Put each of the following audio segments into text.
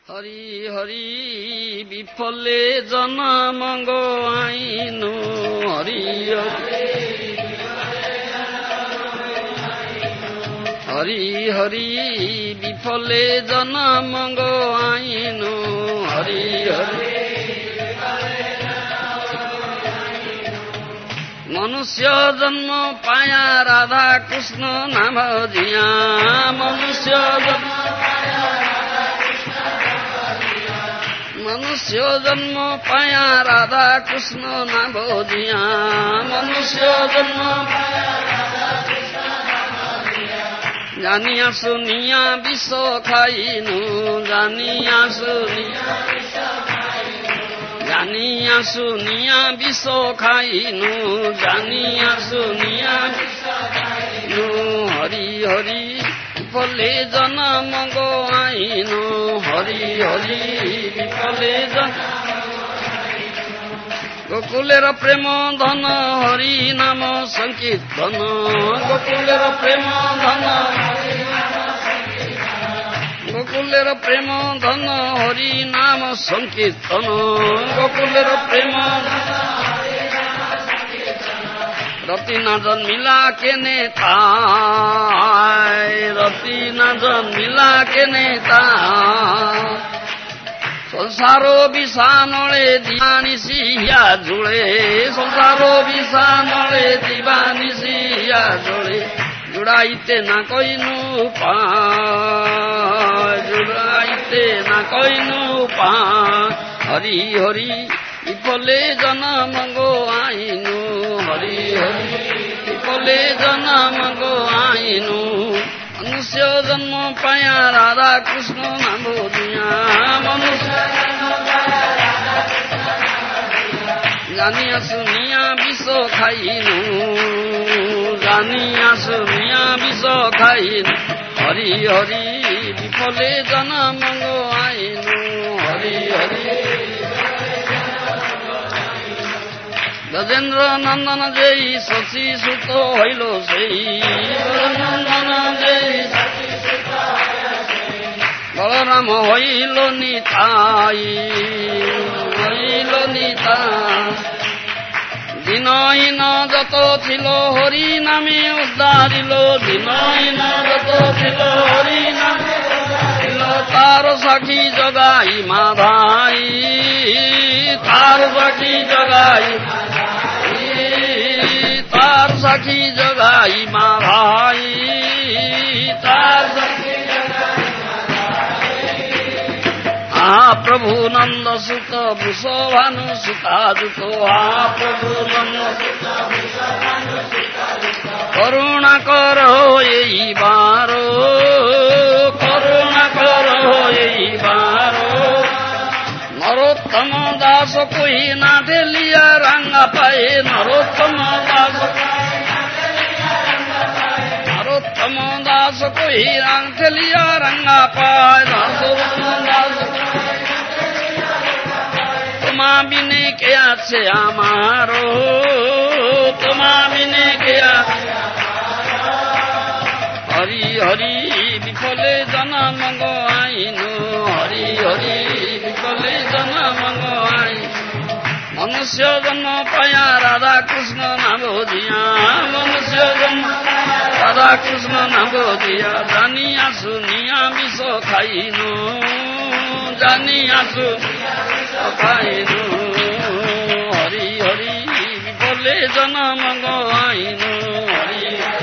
हरि हरि विफले जन्म गवाइनु हरि हरि हरि विफले जन्म गवाइनु हरि हरि मनुष्य जन्म पाया राधा कृष्ण नाम जिया मनुष्य जन्म पाया राधा कृष्ण नाम जिया मनुष्य जन्म जानिया सुनिया विष खाइनु जानिया सुनिया विष खाइनु जानिया सुनिया हरि हरि विफले जन्म गवाइनु हरि हरि विफले गोकुलेर प्रेम धन हरि नाम संकीर्तन गोकुलेर प्रेम धन हरि नाम संकीर्तन गोकुलेर प्रेम रति न जन्मिला के नेता रति न जन्मिला के नेता संसारो विषानले दिवानिसिया जुड़े संसारो विषानले दिवानिसिया जुड़े जुड़ाइते न कोइनु जुड़ाइते न कोइनु हरि हरि विफले जन्म गवाइनु हरि हरि विफले जन्म गवाइनु मनुष्य जन्म पाया राधा कृष्ण नाम जिया मनुष्य जानिया सुनिया विष खाइनु जानिया सुनिया विष खाइनु हरि हरि विफले जन्म गवाइनु हरि हरि गजेन्द्र नंदन जय शशि सुत हईलो सेई नंदन जय बलराम हईलो निताई दिनहीन जत थिलो हरि नामे उद्धारिलो दिनहीन जत थिलो हरि नामे उद्धारिलो तार साखी जगाई माधाई तार साखी जगाई तार साखी जगाई माधाई तार साखी प्रभु नंद सुत वृषभानु सुताजुतो प्रभु नंद करुणा करो यही बारो करुणा करो यही बारो नरोत्तम दास कोई ना लिया रंगा पाए नरोत्तम दास कोई रंग लिया रंगा पाए नरोत्तम दास तुम्हा बिने क्या से हमारो तुम्हा बिने क्या हरि हरि विफले जन्म गवाइनु हरि हरि विफले जन्म गवाइनु मनुष्य जन्म पाया राधा कृष्ण नाम जिया मनुष्य जन्म राधा कृष्ण नाम जिया जानिया सुनिया विष खाइनु जानिया खाइनु हरि हरि विफले जन्म गवाइनु हरि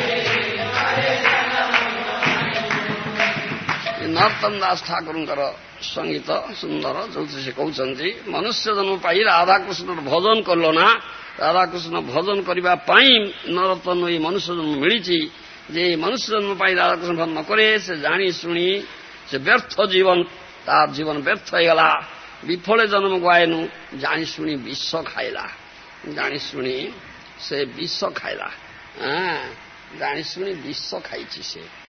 नरोत्तम दास ठाकुरଙ୍କର संगीत सुंदर जो से कहते मनुष्य जन्म पाई राधाकृष्ण भजन कल ना राधाकृष्ण भजन करने नरोत्तम ये मनुष्य जन्म मिली जे मनुष्य जन्म पाई राधाकृष्ण भजन नकरे से जानी शुणी से व्यर्थ जीवन तार जीवन व्यर्थ होगला विफले जन्म गवाएनु जानी शुणी विष खाइला जानी शुणी से विष खाइला जानी शुणी विष खाई से